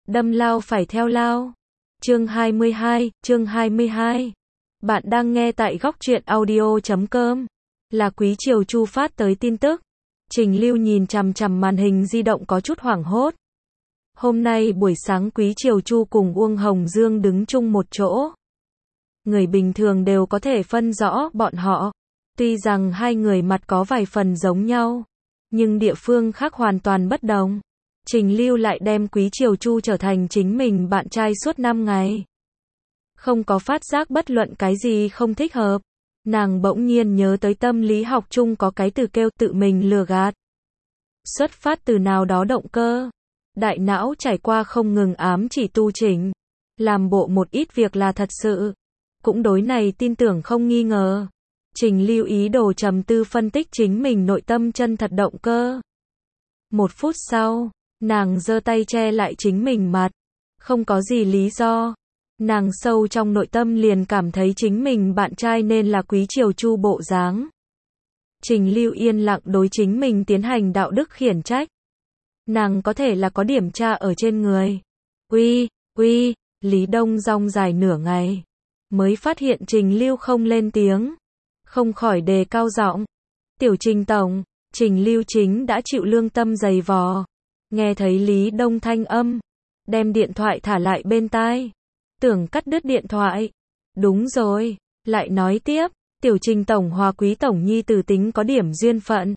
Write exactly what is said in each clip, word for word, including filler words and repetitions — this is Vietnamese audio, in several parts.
Đâm lao phải theo lao. Chương hai mươi hai, chương hai mươi hai. Bạn đang nghe tại góc truyện audio chấm com. Là Quý Triều Chu phát tới tin tức. Trình Lưu nhìn chằm chằm màn hình di động có chút hoảng hốt. Hôm nay buổi sáng Quý Triều Chu cùng Uông Hồng Dương đứng chung một chỗ. Người bình thường đều có thể phân rõ bọn họ. Tuy rằng hai người mặt có vài phần giống nhau, nhưng địa phương khác hoàn toàn bất đồng. Trình Lưu lại đem Quý Triều Chu trở thành chính mình bạn trai suốt năm ngày. Không có phát giác bất luận cái gì không thích hợp. Nàng bỗng nhiên nhớ tới tâm lý học chung có cái từ kêu tự mình lừa gạt. Xuất phát từ nào đó động cơ. Đại não trải qua không ngừng ám chỉ tu chỉnh. Làm bộ một ít việc là thật sự. Cũng đối này tin tưởng không nghi ngờ. Trình Lưu ý đồ trầm tư phân tích chính mình nội tâm chân thật động cơ. Một phút sau, nàng giơ tay che lại chính mình mặt. Không có gì lý do. Nàng sâu trong nội tâm liền cảm thấy chính mình bạn trai nên là Quý Triều Chu bộ dáng. Trình Lưu yên lặng đối chính mình tiến hành đạo đức khiển trách. Nàng có thể là có điểm tra ở trên người. Uy, uy, Lý Đông rong dài nửa ngày. Mới phát hiện Trình Lưu không lên tiếng. Không khỏi đề cao giọng. Tiểu Trình Tổng, Trình Lưu chính đã chịu lương tâm dày vò. Nghe thấy Lý Đông thanh âm. Đem điện thoại thả lại bên tai. Tưởng cắt đứt điện thoại. Đúng rồi, lại nói tiếp. Tiểu Trình Tổng hòa Quý Tổng nhi tử tính có điểm duyên phận.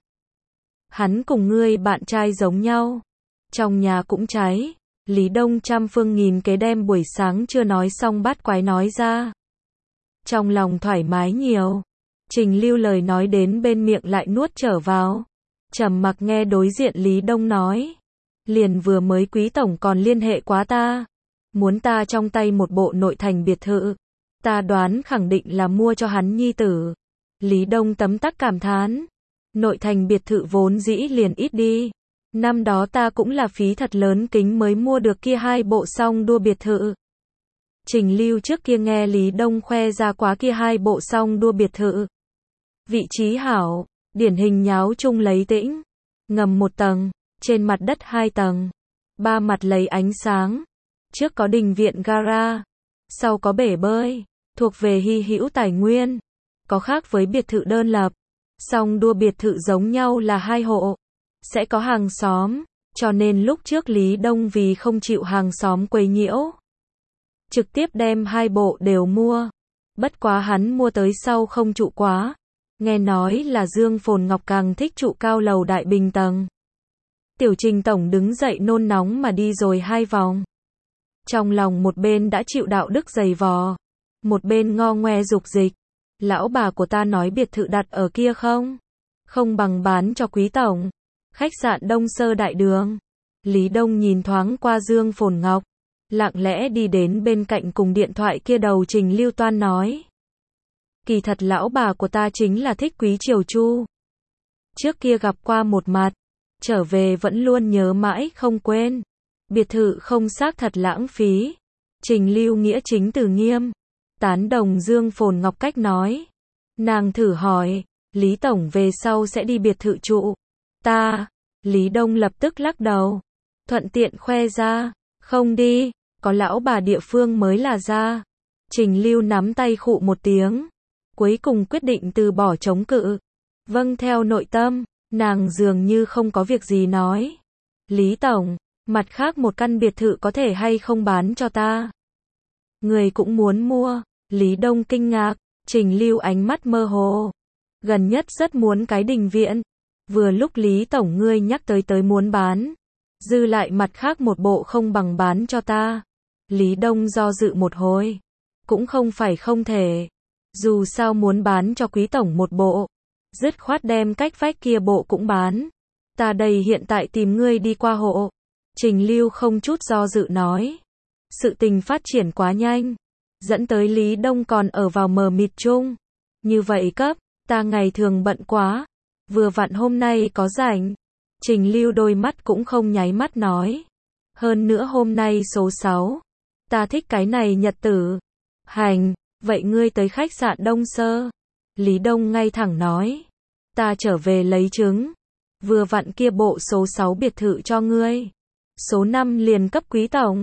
Hắn cùng ngươi bạn trai giống nhau. Trong nhà cũng cháy. Lý Đông trăm phương nghìn kế đem buổi sáng chưa nói xong bát quái nói ra. Trong lòng thoải mái nhiều. Trình Lưu lời nói đến bên miệng lại nuốt trở vào. Trầm mặc nghe đối diện Lý Đông nói. Liền vừa mới Quý Tổng còn liên hệ quá ta. Muốn ta trong tay một bộ nội thành biệt thự. Ta đoán khẳng định là mua cho hắn nhi tử. Lý Đông tấm tắc cảm thán. Nội thành biệt thự vốn dĩ liền ít đi. Năm đó ta cũng là phí thật lớn kính mới mua được kia hai bộ song đua biệt thự. Trình Lưu trước kia nghe Lý Đông khoe ra quá kia hai bộ song đua biệt thự. Vị trí hảo, điển hình nháo chung lấy tĩnh. Ngầm một tầng, trên mặt đất hai tầng. Ba mặt lấy ánh sáng. Trước có đình viện gara. Sau có bể bơi. Thuộc về hy hữu tài nguyên. Có khác với biệt thự đơn lập. Song đua biệt thự giống nhau là hai hộ. Sẽ có hàng xóm. Cho nên lúc trước Lý Đông vì không chịu hàng xóm quấy nhiễu. Trực tiếp đem hai bộ đều mua. Bất quá hắn mua tới sau không trụ quá. Nghe nói là Dương Phồn Ngọc càng thích trụ cao lầu đại bình tầng. Tiểu Trình Tổng đứng dậy nôn nóng mà đi rồi hai vòng. Trong lòng một bên đã chịu đạo đức dày vò. Một bên ngo ngoe dục dịch. Lão bà của ta nói biệt thự đặt ở kia không? Không bằng bán cho Quý Tổng. Khách sạn Đông Sơ Đại Đường. Lý Đông nhìn thoáng qua Dương Phồn Ngọc. Lặng lẽ đi đến bên cạnh cùng điện thoại kia đầu Trình Lưu toan nói. Kỳ thật lão bà của ta chính là thích Quý Triều Chu. Trước kia gặp qua một mặt. Trở về vẫn luôn nhớ mãi không quên. Biệt thự không xác thật lãng phí. Trình Lưu nghĩa chính từ nghiêm. Tán đồng Dương Phồn Ngọc cách nói. Nàng thử hỏi. Lý Tổng về sau sẽ đi biệt thự trụ. Ta. Lý Đông lập tức lắc đầu. Thuận tiện khoe ra. Không đi. Có lão bà địa phương mới là ra. Trình Lưu nắm tay khụ một tiếng. Cuối cùng quyết định từ bỏ chống cự. Vâng theo nội tâm. Nàng dường như không có việc gì nói. Lý Tổng. Mặt khác một căn biệt thự có thể hay không bán cho ta. Người cũng muốn mua. Lý Đông kinh ngạc. Trình Lưu ánh mắt mơ hồ. Gần nhất rất muốn cái đình viện. Vừa lúc Lý Tổng ngươi nhắc tới tới muốn bán. Dư lại mặt khác một bộ không bằng bán cho ta. Lý Đông do dự một hồi. Cũng không phải không thể. Dù sao muốn bán cho Quý Tổng một bộ. Dứt khoát đem cách vách kia bộ cũng bán. Ta đây hiện tại tìm ngươi đi qua hộ. Trình Lưu không chút do dự nói. Sự tình phát triển quá nhanh. Dẫn tới Lý Đông còn ở vào mờ mịt chung. Như vậy cấp, ta ngày thường bận quá. Vừa vặn hôm nay có rảnh. Trình Lưu đôi mắt cũng không nháy mắt nói. Hơn nữa hôm nay số sáu. Ta thích cái này nhật tử. Hành, vậy ngươi tới khách sạn Đông Sơ. Lý Đông ngay thẳng nói. Ta trở về lấy trứng. Vừa vặn kia bộ số sáu biệt thự cho ngươi. Số năm liền cấp Quý Tổng.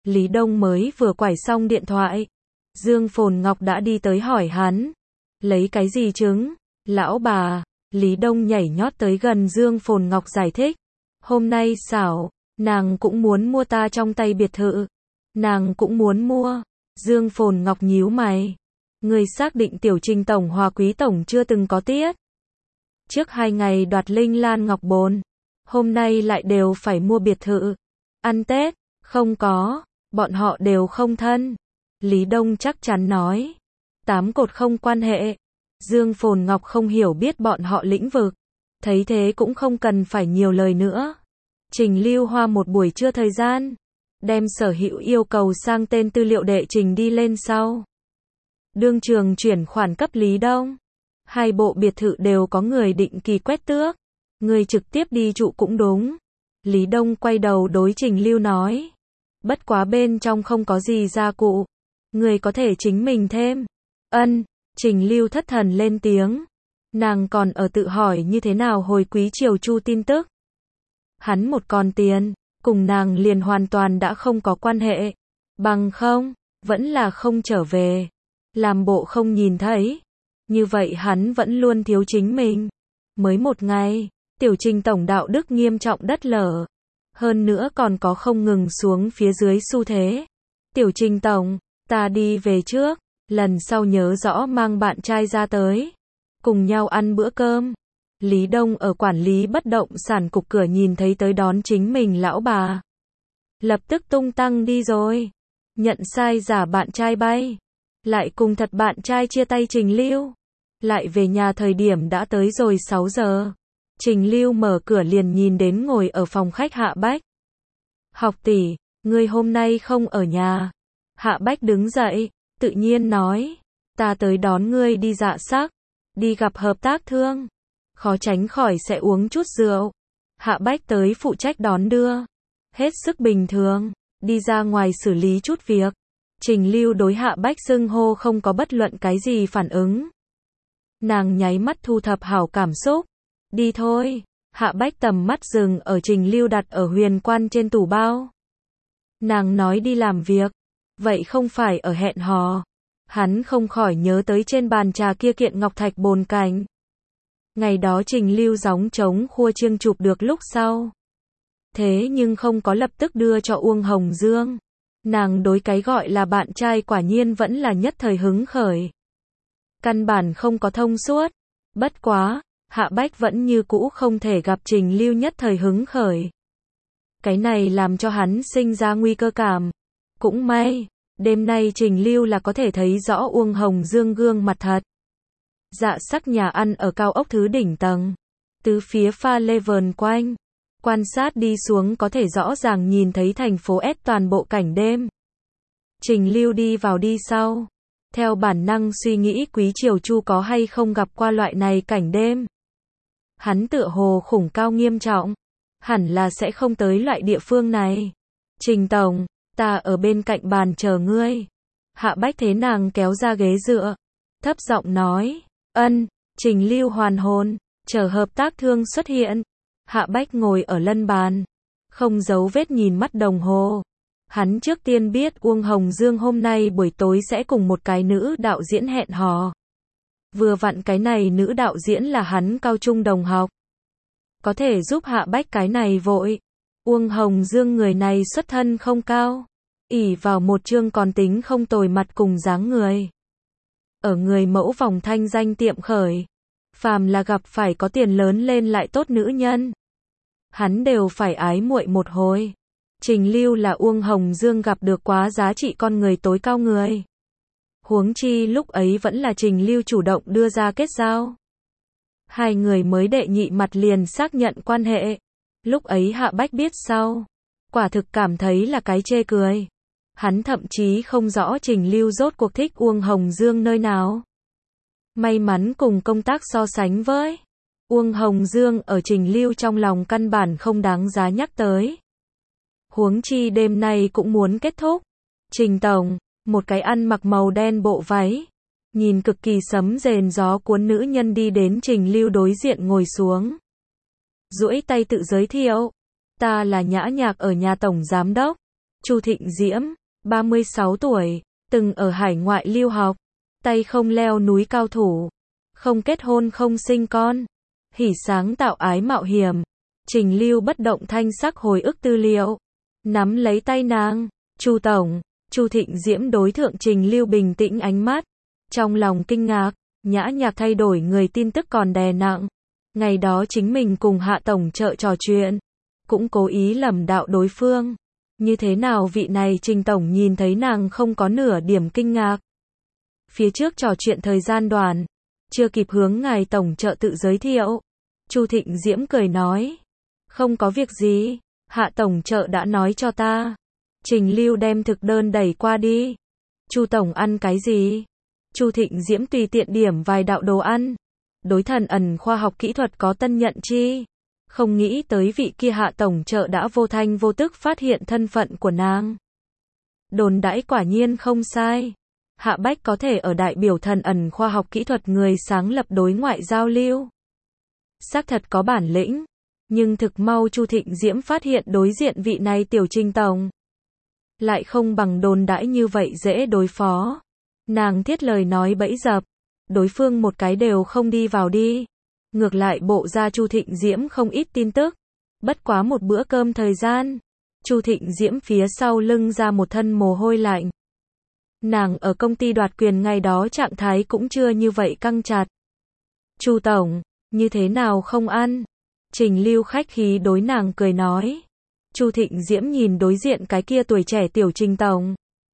Lý Đông mới vừa quải xong điện thoại. Dương Phồn Ngọc đã đi tới hỏi hắn. Lấy cái gì trứng? Lão bà. Lý Đông nhảy nhót tới gần Dương Phồn Ngọc giải thích. Hôm nay xảo, nàng cũng muốn mua ta trong tay biệt thự. Nàng cũng muốn mua. Dương Phồn Ngọc nhíu mày. Người xác định Tiểu Trình Tổng Hòa Quý Tổng chưa từng có tiết. Trước hai ngày đoạt Linh Lan Ngọc Bồn. Hôm nay lại đều phải mua biệt thự. Ăn Tết, không có, bọn họ đều không thân. Lý Đông chắc chắn nói. Tám cột không quan hệ. Dương Phồn Ngọc không hiểu biết bọn họ lĩnh vực. Thấy thế cũng không cần phải nhiều lời nữa. Trình Lưu Hoa một buổi trưa thời gian. Đem sở hữu yêu cầu sang tên tư liệu đệ trình đi lên sau. Đương trường chuyển khoản cấp Lý Đông. Hai bộ biệt thự đều có người định kỳ quét tước. Người trực tiếp đi trụ cũng đúng. Lý Đông quay đầu đối Trình Lưu nói. Bất quá bên trong không có gì gia cụ. Người có thể chính mình thêm. Ân, Trình Lưu thất thần lên tiếng. Nàng còn ở tự hỏi như thế nào hồi Quý Triều Chu tin tức. Hắn một con tiền, cùng nàng liền hoàn toàn đã không có quan hệ. Bằng không, vẫn là không trở về. Làm bộ không nhìn thấy. Như vậy hắn vẫn luôn thiếu chính mình. Mới một ngày, Tiểu Trình Tổng đạo đức nghiêm trọng đất lở. Hơn nữa còn có không ngừng xuống phía dưới xu thế. Tiểu Trình Tổng, ta đi về trước. Lần sau nhớ rõ mang bạn trai ra tới. Cùng nhau ăn bữa cơm. Lý Đông ở quản lý bất động sản cục cửa nhìn thấy tới đón chính mình lão bà. Lập tức tung tăng đi rồi. Nhận sai giả bạn trai bay. Lại cùng thật bạn trai chia tay Trình Lưu. Lại về nhà thời điểm đã tới rồi sáu giờ. Trình Lưu mở cửa liền nhìn đến ngồi ở phòng khách Hạ Bách. Học tỷ, ngươi hôm nay không ở nhà. Hạ Bách đứng dậy, tự nhiên nói. Ta tới đón ngươi đi dạ sắc. Đi gặp hợp tác thương. Khó tránh khỏi sẽ uống chút rượu. Hạ Bách tới phụ trách đón đưa. Hết sức bình thường. Đi ra ngoài xử lý chút việc. Trình Lưu đối Hạ Bách xưng hô không có bất luận cái gì phản ứng. Nàng nháy mắt thu thập hảo cảm xúc. Đi thôi. Hạ Bách tầm mắt dừng ở Trình Lưu đặt ở huyền quan trên tủ bao. Nàng nói đi làm việc. Vậy không phải ở hẹn hò. Hắn không khỏi nhớ tới trên bàn trà kia kiện ngọc thạch bồn cảnh. Ngày đó Trình Lưu gióng trống khua chiêng chụp được lúc sau. Thế nhưng không có lập tức đưa cho Uông Hồng Dương. Nàng đối cái gọi là bạn trai quả nhiên vẫn là nhất thời hứng khởi. Căn bản không có thông suốt. Bất quá, Hạ Bách vẫn như cũ không thể gặp Trình Lưu nhất thời hứng khởi. Cái này làm cho hắn sinh ra nguy cơ cảm. Cũng may, đêm nay Trình Lưu là có thể thấy rõ Uông Hồng Dương gương mặt thật. Dạ sắc nhà ăn ở cao ốc thứ đỉnh tầng. Tứ phía pha lê vờn quanh. Quan sát đi xuống có thể rõ ràng nhìn thấy thành phố S toàn bộ cảnh đêm. Trình Lưu đi vào đi sau. Theo bản năng suy nghĩ Quý Triều Chu có hay không gặp qua loại này cảnh đêm. Hắn tựa hồ khủng cao nghiêm trọng. Hẳn là sẽ không tới loại địa phương này. Trình Tổng, ta ở bên cạnh bàn chờ ngươi. Hạ Bách thế nàng kéo ra ghế dựa. Thấp giọng nói. Ân, Trình Lưu hoàn hồn. Chờ hợp tác thương xuất hiện. Hạ Bách ngồi ở lân bàn. Không giấu vết nhìn mắt đồng hồ. Hắn trước tiên biết Uông Hồng Dương hôm nay buổi tối sẽ cùng một cái nữ đạo diễn hẹn hò. Vừa vặn cái này nữ đạo diễn là hắn cao trung đồng học. Có thể giúp Hạ Bách cái này vội. Uông Hồng Dương người này xuất thân không cao. ỷ vào một chương còn tính không tồi mặt cùng dáng người. Ở người mẫu vòng thanh danh tiệm khởi. Phàm là gặp phải có tiền lớn lên lại tốt nữ nhân. Hắn đều phải ái muội một hồi. Trình Lưu là Uông Hồng Dương gặp được quá giá trị con người tối cao người. Huống chi lúc ấy vẫn là Trình Lưu chủ động đưa ra kết giao. Hai người mới đệ nhị mặt liền xác nhận quan hệ. Lúc ấy Hạ Bách biết sau. Quả thực cảm thấy là cái chê cười. Hắn thậm chí không rõ Trình Lưu rốt cuộc thích Uông Hồng Dương nơi nào. May mắn cùng công tác so sánh với. Uông Hồng Dương ở Trình Lưu trong lòng căn bản không đáng giá nhắc tới. Huống chi đêm nay cũng muốn kết thúc. Trình Tổng, một cái ăn mặc màu đen bộ váy. Nhìn cực kỳ sấm rền gió cuốn nữ nhân đi đến Trình Lưu đối diện ngồi xuống. Duỗi tay tự giới thiệu. Ta là Nhã Nhạc ở nhà Tổng Giám Đốc. Chu Thịnh Diễm. ba mươi sáu tuổi, từng ở hải ngoại lưu học, tay không leo núi cao thủ, không kết hôn không sinh con, hỉ sáng tạo ái mạo hiểm. Trình Lưu bất động thanh sắc hồi ức tư liệu, nắm lấy tay nàng, Chu tổng, Chu Thịnh Diễm đối thượng Trình Lưu bình tĩnh ánh mắt, trong lòng kinh ngạc, Nhã Nhạc thay đổi người tin tức còn đè nặng. Ngày đó chính mình cùng Hạ tổng trợ trò chuyện, cũng cố ý lầm đạo đối phương. Như thế nào vị này Trình tổng nhìn thấy nàng không có nửa điểm kinh ngạc. Phía trước trò chuyện thời gian đoàn, chưa kịp hướng ngài tổng trợ tự giới thiệu. Chu Thịnh Diễm cười nói, không có việc gì, Hạ tổng trợ đã nói cho ta. Trình Lưu đem thực đơn đẩy qua đi. Chu tổng ăn cái gì? Chu Thịnh Diễm tùy tiện điểm vài đạo đồ ăn. Đối thần ẩn khoa học kỹ thuật có tân nhận chi. Không nghĩ tới vị kia Hạ tổng trợ đã vô thanh vô tức phát hiện thân phận của nàng. Đồn đãi quả nhiên không sai. Hạ Bách có thể ở đại biểu thần ẩn khoa học kỹ thuật người sáng lập đối ngoại giao lưu. Xác thật có bản lĩnh. Nhưng thực mau Chu Thịnh Diễm phát hiện đối diện vị này tiểu Trình tổng lại không bằng đồn đãi như vậy dễ đối phó. Nàng thiết lời nói bẫy dập, đối phương một cái đều không đi vào đi. Ngược lại bộ ra Chu Thịnh Diễm không ít tin tức. Bất quá một bữa cơm thời gian, Chu Thịnh Diễm phía sau lưng ra một thân mồ hôi lạnh. Nàng ở công ty đoạt quyền ngày đó trạng thái cũng chưa như vậy căng chặt. Chu tổng, như thế nào không ăn? Trình Lưu khách khí đối nàng cười nói. Chu Thịnh Diễm nhìn đối diện cái kia tuổi trẻ tiểu Trình tổng.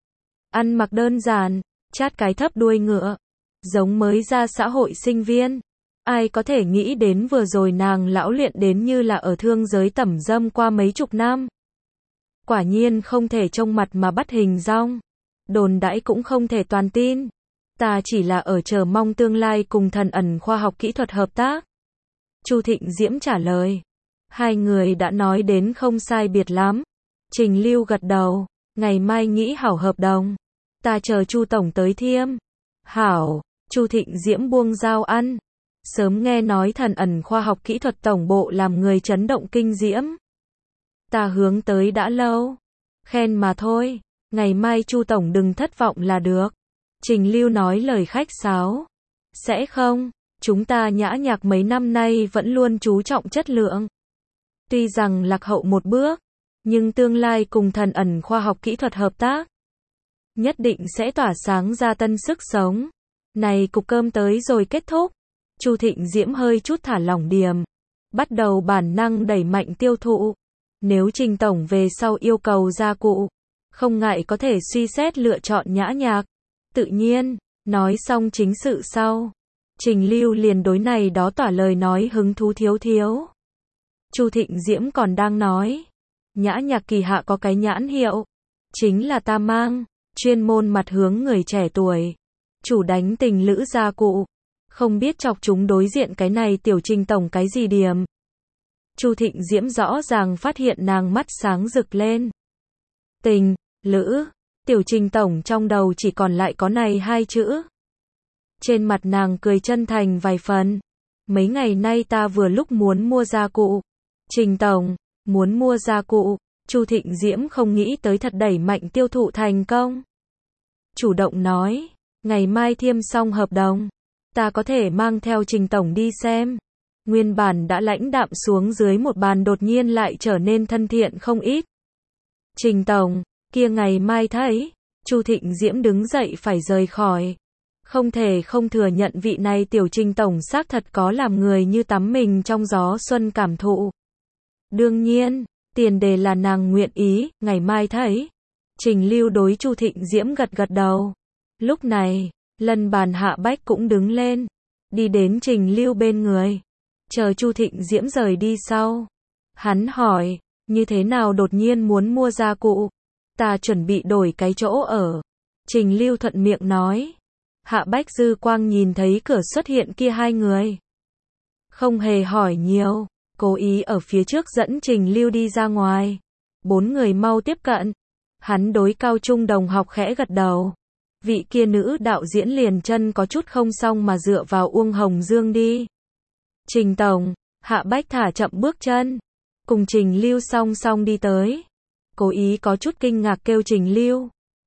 Ăn mặc đơn giản, chát cái thấp đuôi ngựa, giống mới ra xã hội sinh viên. Ai có thể nghĩ đến vừa rồi nàng lão luyện đến như là ở thương giới tẩm dâm qua mấy chục năm. Quả nhiên không thể trông mặt mà bắt hình dong. Đồn đãi cũng không thể toàn tin. Ta chỉ là ở chờ mong tương lai cùng thần ẩn khoa học kỹ thuật hợp tác. Chu Thịnh Diễm trả lời. Hai người đã nói đến không sai biệt lắm. Trình Lưu gật đầu. Ngày mai nghĩ hảo hợp đồng. Ta chờ Chu tổng tới thiêm. Hảo. Chu Thịnh Diễm buông dao ăn. Sớm nghe nói thần ẩn khoa học kỹ thuật tổng bộ làm người chấn động kinh diễm. Ta hướng tới đã lâu. Khen mà thôi. Ngày mai Chu tổng đừng thất vọng là được. Trình Lưu nói lời khách sáo. Sẽ không. Chúng ta Nhã Nhạc mấy năm nay vẫn luôn chú trọng chất lượng. Tuy rằng lạc hậu một bước, nhưng tương lai cùng thần ẩn khoa học kỹ thuật hợp tác, nhất định sẽ tỏa sáng ra tân sức sống. Này cục cơm tới rồi kết thúc. Chu Thịnh Diễm hơi chút thả lỏng điềm. Bắt đầu bản năng đẩy mạnh tiêu thụ. Nếu Trình tổng về sau yêu cầu gia cụ, không ngại có thể suy xét lựa chọn Nhã Nhạc. Tự nhiên, nói xong chính sự sau. Trình Lưu liền đối này đó tỏa lời nói hứng thú thiếu thiếu. Chu Thịnh Diễm còn đang nói. Nhã Nhạc kỳ hạ có cái nhãn hiệu. Chính là ta mang. Chuyên môn mặt hướng người trẻ tuổi. Chủ đánh tình lữ gia cụ. Không biết chọc chúng đối diện cái này tiểu Trình tổng cái gì điểm. Chu Thịnh Diễm rõ ràng phát hiện nàng mắt sáng rực lên. Tình, lữ, tiểu Trình tổng trong đầu chỉ còn lại có này hai chữ. Trên mặt nàng cười chân thành vài phần. Mấy ngày nay ta vừa lúc muốn mua gia cụ. Trình tổng, muốn mua gia cụ. Chu Thịnh Diễm không nghĩ tới thật đẩy mạnh tiêu thụ thành công. Chủ động nói, ngày mai thiêm xong hợp đồng. Ta có thể mang theo Trình tổng đi xem. Nguyên bản đã lãnh đạm xuống dưới một bàn đột nhiên lại trở nên thân thiện không ít. Trình tổng, kia ngày mai thấy. Chu Thịnh Diễm đứng dậy phải rời khỏi. Không thể không thừa nhận vị này tiểu Trình tổng xác thật có làm người như tắm mình trong gió xuân cảm thụ. Đương nhiên, tiền đề là nàng nguyện ý, ngày mai thấy. Trình Lưu đối Chu Thịnh Diễm gật gật đầu. Lúc này, Lân Bàn Hạ Bách cũng đứng lên, đi đến Trình Lưu bên người. Chờ Chu Thịnh Diễm rời đi sau. Hắn hỏi, như thế nào đột nhiên muốn mua gia cụ? Ta chuẩn bị đổi cái chỗ ở. Trình Lưu thuận miệng nói. Hạ Bách dư quang nhìn thấy cửa xuất hiện kia hai người. Không hề hỏi nhiều, cố ý ở phía trước dẫn Trình Lưu đi ra ngoài. Bốn người mau tiếp cận. Hắn đối cao trung đồng học khẽ gật đầu. Vị kia nữ đạo diễn liền chân có chút không xong mà dựa vào Uông Hồng Dương đi. Trình tổng, Hạ Bách thả chậm bước chân. Cùng Trình Lưu song song đi tới. Cố ý có chút kinh ngạc kêu Trình Lưu.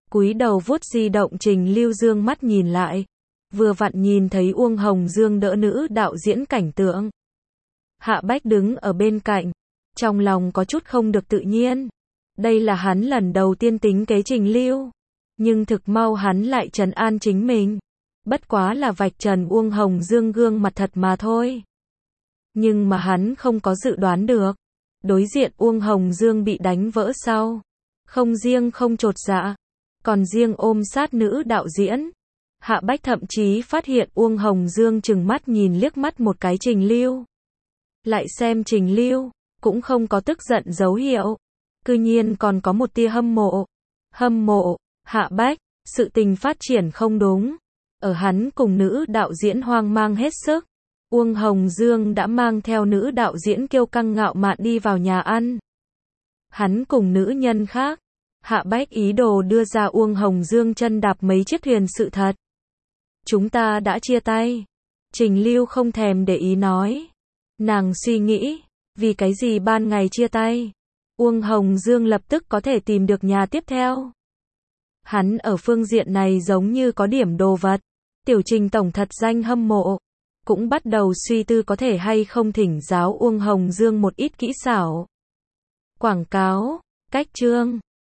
Cúi đầu vuốt di động, Trình Lưu dương mắt nhìn lại. Vừa vặn nhìn thấy Uông Hồng Dương đỡ nữ đạo diễn cảnh tượng. Hạ Bách đứng ở bên cạnh. Trong lòng có chút không được tự nhiên. Đây là hắn lần đầu tiên tính kế Trình Lưu. Nhưng thực mau hắn lại trấn an chính mình. Bất quá là vạch trần Uông Hồng Dương gương mặt thật mà thôi. Nhưng mà hắn không có dự đoán được. Đối diện Uông Hồng Dương bị đánh vỡ sau. Không riêng không chột dạ. Còn riêng ôm sát nữ đạo diễn. Hạ Bách thậm chí phát hiện Uông Hồng Dương chừng mắt nhìn liếc mắt một cái Trình Lưu. Lại xem Trình Lưu. Cũng không có tức giận dấu hiệu. Cư nhiên còn có một tia hâm mộ. Hâm mộ. Hạ Bách. Sự tình phát triển không đúng. Ở hắn cùng nữ đạo diễn hoang mang hết sức. Uông Hồng Dương đã mang theo nữ đạo diễn kiêu căng ngạo mạn đi vào nhà ăn. Hắn cùng nữ nhân khác. Hạ Bách ý đồ đưa ra Uông Hồng Dương chân đạp mấy chiếc thuyền sự thật. Chúng ta đã chia tay. Trình Lưu không thèm để ý nói. Nàng suy nghĩ. Vì cái gì ban ngày chia tay? Uông Hồng Dương lập tức có thể tìm được nhà tiếp theo. Hắn ở phương diện này giống như có điểm đồ vật. Tiểu Trình tổng thật danh hâm mộ. Cũng bắt đầu suy tư có thể hay không thỉnh giáo Uông Hồng Dương một ít kỹ xảo. Quảng cáo, cách chương.